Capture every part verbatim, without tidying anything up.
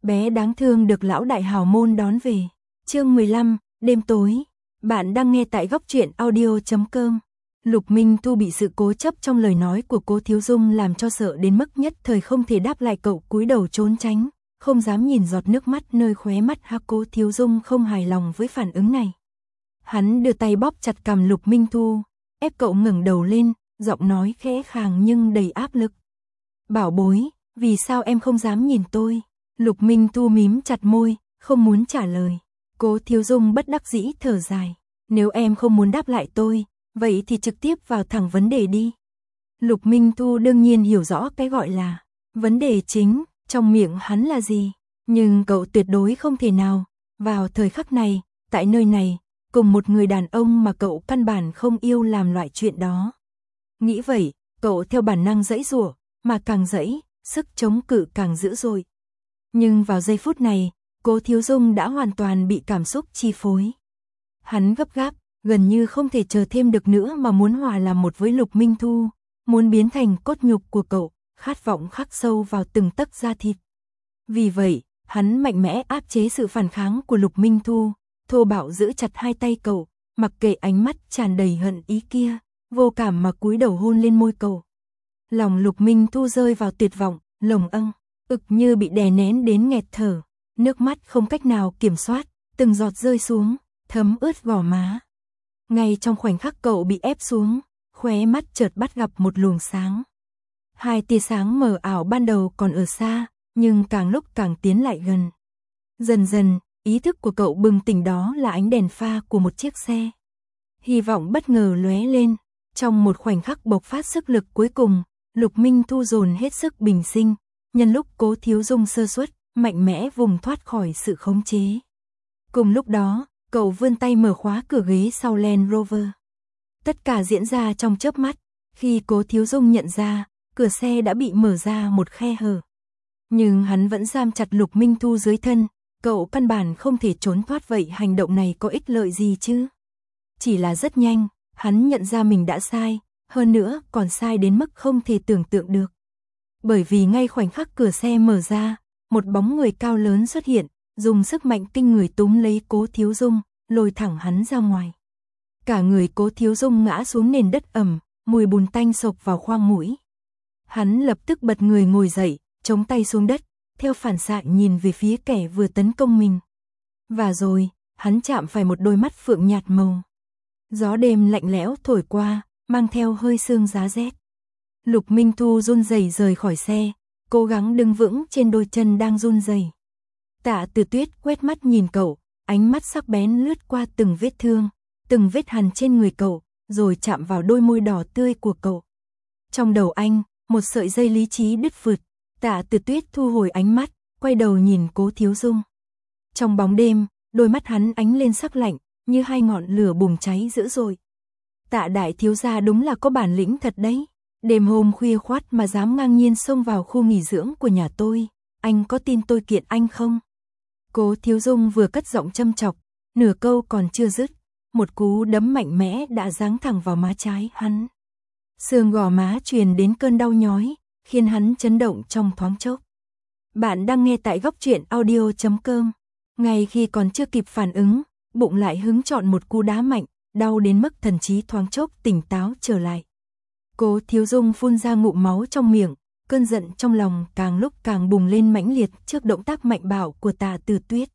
bé đáng thương được lão đại hào môn đón về. Chương mười lăm, đêm tối. Bạn đang nghe tại góc truyện audio chấm com. Lục Minh Thu bị sự cố chấp trong lời nói của Cố Thiếu Dung làm cho sợ đến mức nhất thời không thể đáp lại, cậu cúi đầu trốn tránh, không dám nhìn giọt nước mắt nơi khóe mắt. Ha, Cố Thiếu Dung không hài lòng với phản ứng này. Hắn đưa tay bóp chặt cằm Lục Minh Thu, ép cậu ngẩng đầu lên, giọng nói khẽ khàng nhưng đầy áp lực. Bảo bối, vì sao em không dám nhìn tôi? Lục Minh Thu mím chặt môi, không muốn trả lời. Cố Thiếu Dung bất đắc dĩ thở dài. Nếu em không muốn đáp lại tôi, vậy thì trực tiếp vào thẳng vấn đề đi. Lục Minh Thu đương nhiên hiểu rõ cái gọi là vấn đề chính trong miệng hắn là gì, nhưng cậu tuyệt đối không thể nào, vào thời khắc này, tại nơi này, cùng một người đàn ông mà cậu căn bản không yêu làm loại chuyện đó. Nghĩ vậy, cậu theo bản năng giãy giụa, mà càng giãy, sức chống cự càng dữ dội. Nhưng vào giây phút này, Cố Thiếu Dung đã hoàn toàn bị cảm xúc chi phối. Hắn gấp gáp, gần như không thể chờ thêm được nữa mà muốn hòa làm một với Lục Minh Thu, muốn biến thành cốt nhục của cậu, khát vọng khắc sâu vào từng tấc da thịt. Vì vậy, hắn mạnh mẽ áp chế sự phản kháng của Lục Minh Thu, thô bạo giữ chặt hai tay cậu, mặc kệ ánh mắt tràn đầy hận ý kia, vô cảm mà cúi đầu hôn lên môi cậu. Lòng Lục Minh Thu rơi vào tuyệt vọng, lồng âng, ực như bị đè nén đến nghẹt thở, nước mắt không cách nào kiểm soát, từng giọt rơi xuống, thấm ướt gò má. Ngay trong khoảnh khắc cậu bị ép xuống, khóe mắt chợt bắt gặp một luồng sáng. Hai tia sáng mờ ảo ban đầu còn ở xa, nhưng càng lúc càng tiến lại gần. Dần dần, ý thức của cậu bừng tỉnh, đó là ánh đèn pha của một chiếc xe. Hy vọng bất ngờ lóe lên, trong một khoảnh khắc bộc phát sức lực cuối cùng, Lục Minh Thu dồn hết sức bình sinh, nhân lúc Cố Thiếu Dung sơ suất, mạnh mẽ vùng thoát khỏi sự khống chế. Cùng lúc đó, cậu vươn tay mở khóa cửa ghế sau Land Rover. Tất cả diễn ra trong chớp mắt, khi Cố Thiếu Dung nhận ra, cửa xe đã bị mở ra một khe hở. Nhưng hắn vẫn giam chặt Lục Minh Thu dưới thân, cậu căn bản không thể trốn thoát, vậy hành động này có ích lợi gì chứ? Chỉ là rất nhanh, hắn nhận ra mình đã sai, hơn nữa còn sai đến mức không thể tưởng tượng được. Bởi vì ngay khoảnh khắc cửa xe mở ra, một bóng người cao lớn xuất hiện, dùng sức mạnh kinh người túm lấy Cố Thiếu Dung, lôi thẳng hắn ra ngoài. Cả người Cố Thiếu Dung ngã xuống nền đất ẩm, mùi bùn tanh sộc vào khoang mũi. Hắn lập tức bật người ngồi dậy, chống tay xuống đất, theo phản xạ nhìn về phía kẻ vừa tấn công mình. Và rồi, hắn chạm phải một đôi mắt phượng nhạt màu. Gió đêm lạnh lẽo thổi qua, mang theo hơi sương giá rét. Lục Minh Thu run rẩy rời khỏi xe, cố gắng đứng vững trên đôi chân đang run rẩy. Tạ Từ Tuyết quét mắt nhìn cậu, ánh mắt sắc bén lướt qua từng vết thương, từng vết hằn trên người cậu, rồi chạm vào đôi môi đỏ tươi của cậu. Trong đầu anh, một sợi dây lý trí đứt phượt. Tạ Từ Tuyết thu hồi ánh mắt, quay đầu nhìn Cố Thiếu Dung. Trong bóng đêm, đôi mắt hắn ánh lên sắc lạnh, như hai ngọn lửa bùng cháy dữ dội. Tạ đại thiếu gia đúng là có bản lĩnh thật đấy. Đêm hôm khuya khoắt mà dám ngang nhiên xông vào khu nghỉ dưỡng của nhà tôi, anh có tin tôi kiện anh không? Cố Thiếu Dung vừa cất giọng châm chọc, nửa câu còn chưa dứt, một cú đấm mạnh mẽ đã giáng thẳng vào má trái hắn. Xương gò má truyền đến cơn đau nhói, khiến hắn chấn động trong thoáng chốc. Bạn đang nghe tại góc truyện audio chấm com. Ngay khi còn chưa kịp phản ứng, bụng lại hứng chọn một cú đá mạnh, đau đến mức thần trí thoáng chốc tỉnh táo trở lại. Cố Thiếu Dung phun ra ngụm máu trong miệng, cơn giận trong lòng càng lúc càng bùng lên mãnh liệt trước động tác mạnh bạo của Tạ Từ Tuyết.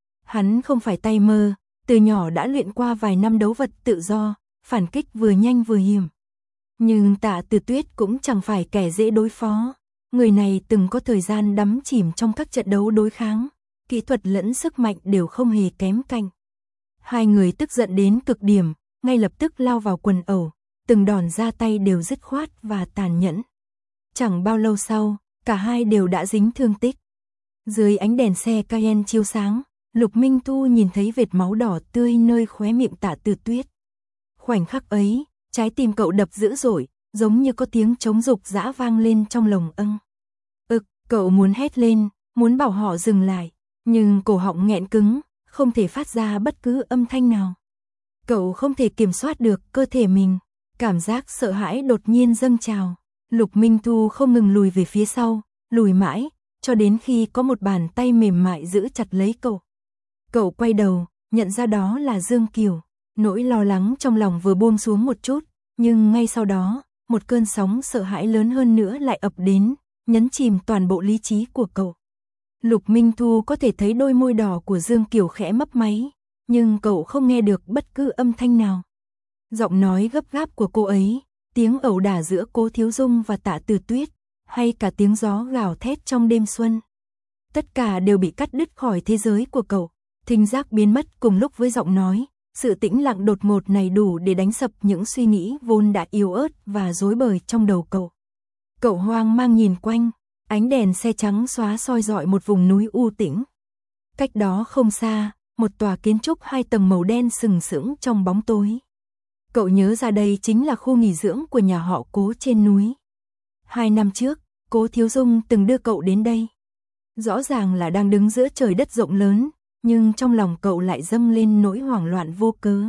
Hắn không phải tay mơ, từ nhỏ đã luyện qua vài năm đấu vật tự do, phản kích vừa nhanh vừa hiểm. Nhưng Tạ Từ Tuyết cũng chẳng phải kẻ dễ đối phó, người này từng có thời gian đắm chìm trong các trận đấu đối kháng, kỹ thuật lẫn sức mạnh đều không hề kém cạnh. Hai người tức giận đến cực điểm, ngay lập tức lao vào quần ẩu, từng đòn ra tay đều dứt khoát và tàn nhẫn. Chẳng bao lâu sau, cả hai đều đã dính thương tích. Dưới ánh đèn xe Cayenne chiếu sáng, Lục Minh Thu nhìn thấy vệt máu đỏ tươi nơi khóe miệng Tạ Từ Tuyết. Khoảnh khắc ấy, trái tim cậu đập dữ dội, giống như có tiếng trống dục dã vang lên trong lồng âng. Ực, cậu muốn hét lên, muốn bảo họ dừng lại, nhưng cổ họng nghẹn cứng, không thể phát ra bất cứ âm thanh nào. Cậu không thể kiểm soát được cơ thể mình, cảm giác sợ hãi đột nhiên dâng trào. Lục Minh Thu không ngừng lùi về phía sau, lùi mãi, cho đến khi có một bàn tay mềm mại giữ chặt lấy cậu. Cậu quay đầu, nhận ra đó là Dương Kiều. Nỗi lo lắng trong lòng vừa buông xuống một chút, nhưng ngay sau đó, một cơn sóng sợ hãi lớn hơn nữa lại ập đến, nhấn chìm toàn bộ lý trí của cậu. Lục Minh Thu có thể thấy đôi môi đỏ của Dương Kiều khẽ mấp máy, nhưng cậu không nghe được bất cứ âm thanh nào. Giọng nói gấp gáp của cô ấy, tiếng ẩu đả giữa Cố Thiếu Dung và Tạ Từ Tuyết, hay cả tiếng gió gào thét trong đêm xuân. Tất cả đều bị cắt đứt khỏi thế giới của cậu, thính giác biến mất cùng lúc với giọng nói. Sự tĩnh lặng đột ngột này đủ để đánh sập những suy nghĩ vốn đã yếu ớt và rối bời trong đầu cậu. Cậu hoang mang nhìn quanh, ánh đèn xe trắng xóa soi rọi một vùng núi u tĩnh. Cách đó không xa, một tòa kiến trúc hai tầng màu đen sừng sững trong bóng tối. Cậu nhớ ra đây chính là khu nghỉ dưỡng của nhà họ Cố trên núi. Hai năm trước, Cố Thiếu Dung từng đưa cậu đến đây. Rõ ràng là đang đứng giữa trời đất rộng lớn, nhưng trong lòng cậu lại dâng lên nỗi hoảng loạn vô cớ.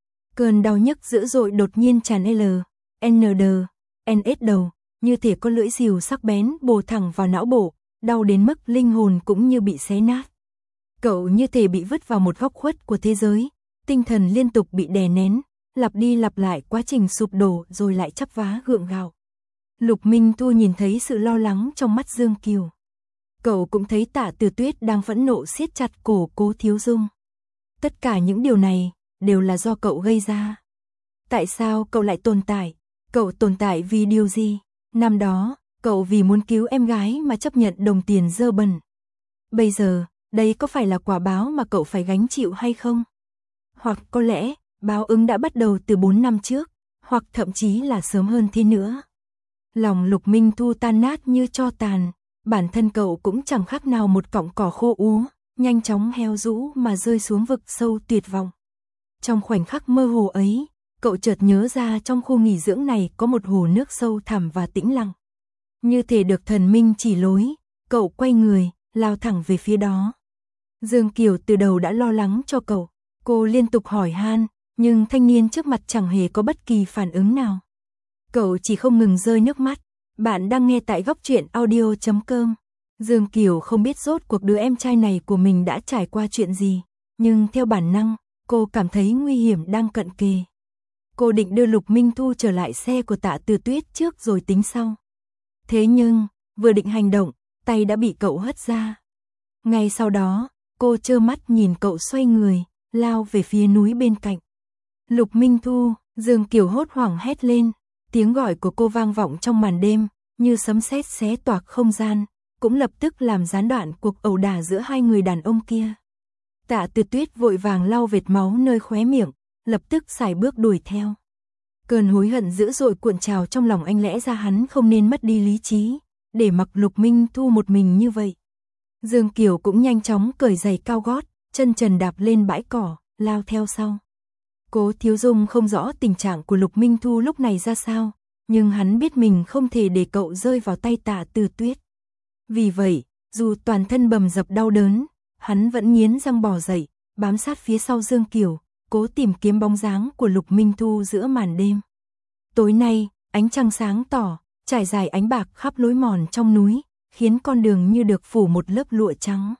Cơn đau nhức dữ dội đột nhiên tràn L, N D, N S đầu, như thể có lưỡi rìu sắc bén bổ thẳng vào não bộ, đau đến mức linh hồn cũng như bị xé nát. Cậu như thể bị vứt vào một góc khuất của thế giới, tinh thần liên tục bị đè nén, lặp đi lặp lại quá trình sụp đổ rồi lại chắp vá gượng gạo. Lục Minh Thu nhìn thấy sự lo lắng trong mắt Dương Kiều. Cậu cũng thấy Tạ Từ Tuyết đang phẫn nộ siết chặt cổ Cố Thiếu Dung. Tất cả những điều này đều là do cậu gây ra. Tại sao cậu lại tồn tại? Cậu tồn tại vì điều gì? Năm đó, cậu vì muốn cứu em gái mà chấp nhận đồng tiền dơ bẩn. Bây giờ, đây có phải là quả báo mà cậu phải gánh chịu hay không? Hoặc có lẽ, báo ứng đã bắt đầu từ bốn năm trước, hoặc thậm chí là sớm hơn thế nữa. Lòng Lục Minh Thu tan nát như tro tàn. Bản thân cậu cũng chẳng khác nào một cọng cỏ khô úa, nhanh chóng heo rũ mà rơi xuống vực sâu tuyệt vọng. Trong khoảnh khắc mơ hồ ấy, cậu chợt nhớ ra trong khu nghỉ dưỡng này có một hồ nước sâu thẳm và tĩnh lặng. Như thể được thần minh chỉ lối, cậu quay người, lao thẳng về phía đó. Dương Kiều từ đầu đã lo lắng cho cậu, cô liên tục hỏi han, nhưng thanh niên trước mặt chẳng hề có bất kỳ phản ứng nào. Cậu chỉ không ngừng rơi nước mắt. Bạn đang nghe tại góc truyện audio chấm com. Dương Kiều không biết rốt cuộc đứa em trai này của mình đã trải qua chuyện gì, nhưng theo bản năng, cô cảm thấy nguy hiểm đang cận kề. Cô định đưa Lục Minh Thu trở lại xe của Tạ Từ Tuyết trước rồi tính sau. Thế nhưng, vừa định hành động, tay đã bị cậu hất ra. Ngay sau đó, cô trơ mắt nhìn cậu xoay người, lao về phía núi bên cạnh. Lục Minh Thu, Dương Kiều hốt hoảng hét lên. Tiếng gọi của cô vang vọng trong màn đêm, như sấm sét xé toạc không gian, cũng lập tức làm gián đoạn cuộc ẩu đả giữa hai người đàn ông kia. Tạ Từ Tuyết vội vàng lau vệt máu nơi khóe miệng, lập tức sải bước đuổi theo. Cơn hối hận dữ dội cuộn trào trong lòng anh, lẽ ra hắn không nên mất đi lý trí, để mặc Lục Minh Thu một mình như vậy. Dương Kiều cũng nhanh chóng cởi giày cao gót, chân trần đạp lên bãi cỏ, lao theo sau. Cố Thiếu Dung không rõ tình trạng của Lục Minh Thu lúc này ra sao, nhưng hắn biết mình không thể để cậu rơi vào tay Tạ Từ Tuyết. Vì vậy, dù toàn thân bầm dập đau đớn, hắn vẫn nghiến răng bò dậy, bám sát phía sau Dương Kiều, cố tìm kiếm bóng dáng của Lục Minh Thu giữa màn đêm. Tối nay, ánh trăng sáng tỏ, trải dài ánh bạc khắp lối mòn trong núi, khiến con đường như được phủ một lớp lụa trắng.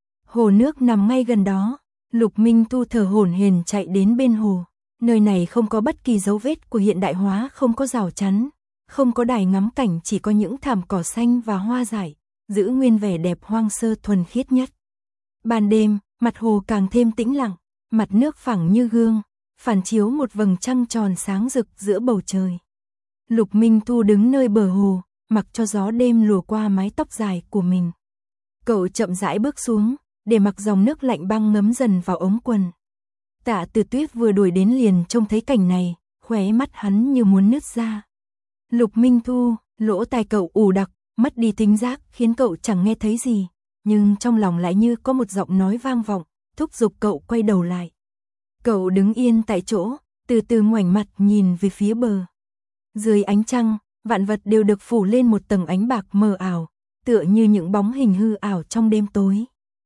Hồ nước nằm ngay gần đó. Lục Minh Thu thở hổn hển chạy đến bên hồ. Nơi này không có bất kỳ dấu vết của hiện đại hóa, không có rào chắn, không có đài ngắm cảnh, chỉ có những thảm cỏ xanh và hoa dại, giữ nguyên vẻ đẹp hoang sơ thuần khiết nhất. Ban đêm, mặt hồ càng thêm tĩnh lặng, mặt nước phẳng như gương, phản chiếu một vầng trăng tròn sáng rực giữa bầu trời. Lục Minh Thu đứng nơi bờ hồ, mặc cho gió đêm lùa qua mái tóc dài của mình. Cậu chậm rãi bước xuống, để mặc dòng nước lạnh băng ngấm dần vào ống quần. Tạ Từ Tuyết vừa đuổi đến liền trông thấy cảnh này, khóe mắt hắn như muốn nứt ra. Lục Minh Thu, lỗ tai cậu ù đặc, mất đi thính giác khiến cậu chẳng nghe thấy gì, nhưng trong lòng lại như có một giọng nói vang vọng, thúc giục cậu quay đầu lại. Cậu đứng yên tại chỗ, từ từ ngoảnh mặt nhìn về phía bờ. Dưới ánh trăng, vạn vật đều được phủ lên một tầng ánh bạc mờ ảo, tựa như những bóng hình hư ảo trong đêm tối.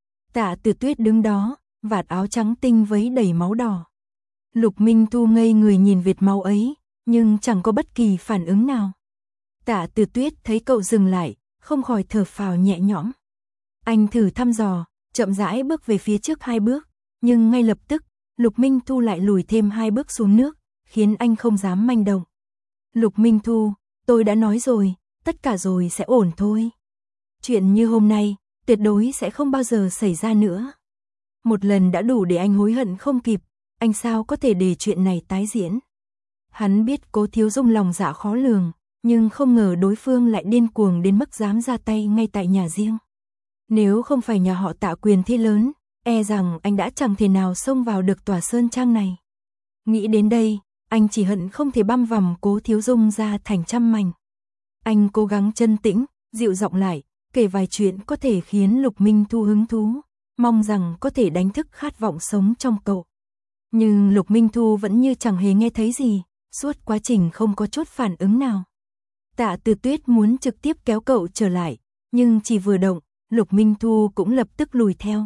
Tạ Từ Tuyết đứng đó, vạt áo trắng tinh vấy đầy máu đỏ. Lục Minh Thu ngây người nhìn vệt máu ấy, nhưng chẳng có bất kỳ phản ứng nào. Tạ Từ Tuyết thấy cậu dừng lại, không khỏi thở phào nhẹ nhõm. Anh thử thăm dò, chậm rãi bước về phía trước hai bước, nhưng ngay lập tức, Lục Minh Thu lại lùi thêm hai bước xuống nước, khiến anh không dám manh động. Lục Minh Thu, tôi đã nói rồi, tất cả rồi sẽ ổn thôi. Chuyện như hôm nay, tuyệt đối sẽ không bao giờ xảy ra nữa. Một lần đã đủ để anh hối hận không kịp, anh sao có thể để chuyện này tái diễn. Hắn biết Cố Thiếu Dung lòng dạ khó lường, nhưng không ngờ đối phương lại điên cuồng đến mức dám ra tay ngay tại nhà riêng. Nếu không phải nhà họ Tạ quyền thế lớn, e rằng anh đã chẳng thể nào xông vào được tòa sơn trang này. Nghĩ đến đây, anh chỉ hận không thể băm vằm Cố Thiếu Dung ra thành trăm mảnh. Anh cố gắng chân tĩnh, dịu giọng lại, kể vài chuyện có thể khiến Lục Minh Thu hứng thú, mong rằng có thể đánh thức khát vọng sống trong cậu. Nhưng Lục Minh Thu vẫn như chẳng hề nghe thấy gì, suốt quá trình không có chút phản ứng nào. Tạ Từ Tuyết muốn trực tiếp kéo cậu trở lại, nhưng chỉ vừa động, Lục Minh Thu cũng lập tức lùi theo.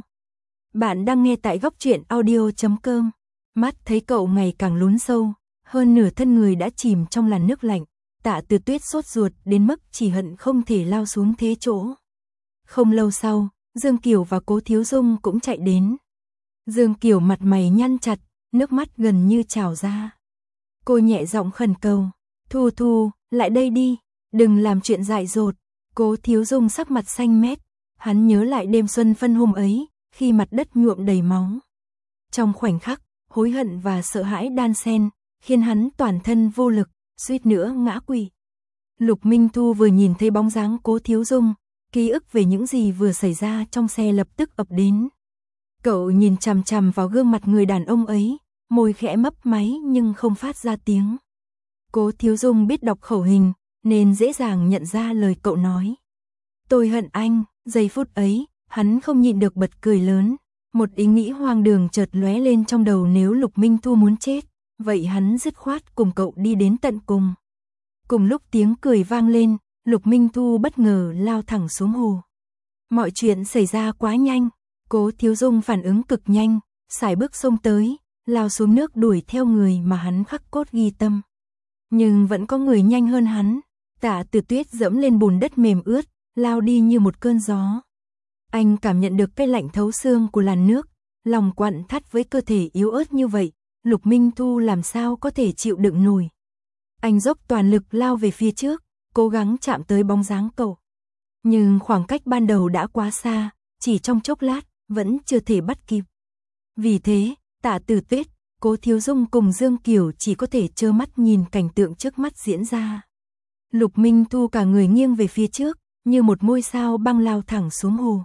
Bạn đang nghe tại góc truyện audio chấm com. Mắt thấy cậu ngày càng lún sâu, hơn nửa thân người đã chìm trong làn nước lạnh, Tạ Từ Tuyết sốt ruột đến mức chỉ hận không thể lao xuống thế chỗ. Không lâu sau, Dương Kiều và Cố Thiếu Dung cũng chạy đến. Dương Kiều mặt mày nhăn chặt, nước mắt gần như trào ra. Cô nhẹ giọng khẩn cầu, Thu Thu, lại đây đi, đừng làm chuyện dại dột. Cố Thiếu Dung sắc mặt xanh mét, hắn nhớ lại đêm xuân phân hôm ấy, khi mặt đất nhuộm đầy máu. Trong khoảnh khắc, hối hận và sợ hãi đan xen, khiến hắn toàn thân vô lực, suýt nữa ngã quỵ. Lục Minh Thu vừa nhìn thấy bóng dáng Cố Thiếu Dung, ký ức về những gì vừa xảy ra trong xe lập tức ập đến. Cậu nhìn chằm chằm vào gương mặt người đàn ông ấy, môi khẽ mấp máy nhưng không phát ra tiếng. Cố Thiếu Dung biết đọc khẩu hình, nên dễ dàng nhận ra lời cậu nói. Tôi hận anh. Giây phút ấy, hắn không nhịn được bật cười lớn. Một ý nghĩ hoang đường chợt lóe lên trong đầu, nếu Lục Minh Thu muốn chết, vậy hắn dứt khoát cùng cậu đi đến tận cùng. Cùng lúc tiếng cười vang lên, Lục Minh Thu bất ngờ lao thẳng xuống hồ. Mọi chuyện xảy ra quá nhanh, Cố Thiếu Dung phản ứng cực nhanh, sải bước xông tới, lao xuống nước đuổi theo người mà hắn khắc cốt ghi tâm. Nhưng vẫn có người nhanh hơn hắn. Tạ Từ Tuyết dẫm lên bùn đất mềm ướt, lao đi như một cơn gió. Anh cảm nhận được cái lạnh thấu xương của làn nước, lòng quặn thắt với cơ thể yếu ớt như vậy, Lục Minh Thu làm sao có thể chịu đựng nổi. Anh dốc toàn lực lao về phía trước, cố gắng chạm tới bóng dáng cậu. Nhưng khoảng cách ban đầu đã quá xa, chỉ trong chốc lát, vẫn chưa thể bắt kịp. Vì thế, Tạ Từ Tuyết, Cố Thiếu Dung cùng Dương Kiều chỉ có thể trơ mắt nhìn cảnh tượng trước mắt diễn ra. Lục Minh Thu cả người nghiêng về phía trước, như một ngôi sao băng lao thẳng xuống hồ.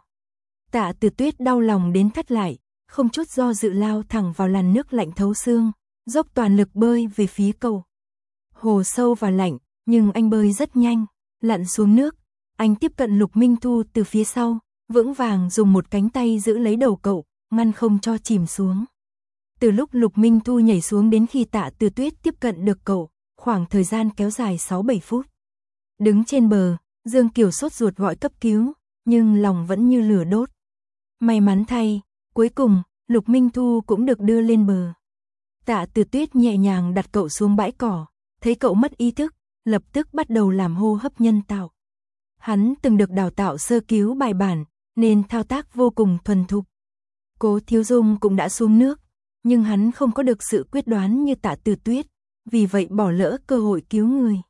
Tạ Từ Tuyết đau lòng đến thắt lại, không chút do dự lao thẳng vào làn nước lạnh thấu xương, dốc toàn lực bơi về phía cậu. Hồ sâu và lạnh, nhưng anh bơi rất nhanh, lặn xuống nước, anh tiếp cận Lục Minh Thu từ phía sau, vững vàng dùng một cánh tay giữ lấy đầu cậu, ngăn không cho chìm xuống. Từ lúc Lục Minh Thu nhảy xuống đến khi Tạ Từ Tuyết tiếp cận được cậu, khoảng thời gian kéo dài sáu bảy phút. Đứng trên bờ, Dương Kiều sốt ruột gọi cấp cứu, nhưng lòng vẫn như lửa đốt. May mắn thay, cuối cùng, Lục Minh Thu cũng được đưa lên bờ. Tạ Từ Tuyết nhẹ nhàng đặt cậu xuống bãi cỏ, thấy cậu mất ý thức, lập tức bắt đầu làm hô hấp nhân tạo. Hắn từng được đào tạo sơ cứu bài bản, nên thao tác vô cùng thuần thục. Cố Thiếu Dung cũng đã xuống nước, nhưng hắn không có được sự quyết đoán như Tạ Từ Tuyết, vì vậy bỏ lỡ cơ hội cứu người.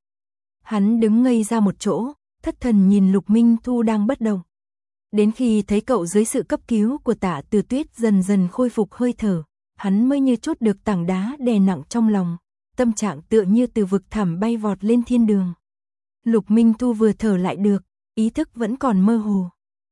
Hắn đứng ngây ra một chỗ, thất thần nhìn Lục Minh Thu đang bất động. Đến khi thấy cậu dưới sự cấp cứu của Tạ Từ Tuyết dần dần khôi phục hơi thở, hắn mới như trút được tảng đá đè nặng trong lòng, tâm trạng tựa như từ vực thẳm bay vọt lên thiên đường. Lục Minh Thu vừa thở lại được, ý thức vẫn còn mơ hồ.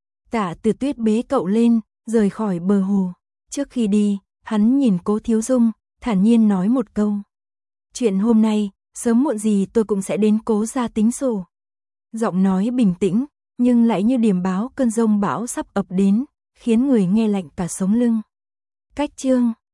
Tạ Từ Tuyết bế cậu lên, rời khỏi bờ hồ. Trước khi đi, hắn nhìn Cố Thiếu Dung, thản nhiên nói một câu. Chuyện hôm nay, sớm muộn gì tôi cũng sẽ đến Cố gia tính sổ. Giọng nói bình tĩnh, nhưng lại như điềm báo cơn giông bão sắp ập đến, khiến người nghe lạnh cả sống lưng. Cách chương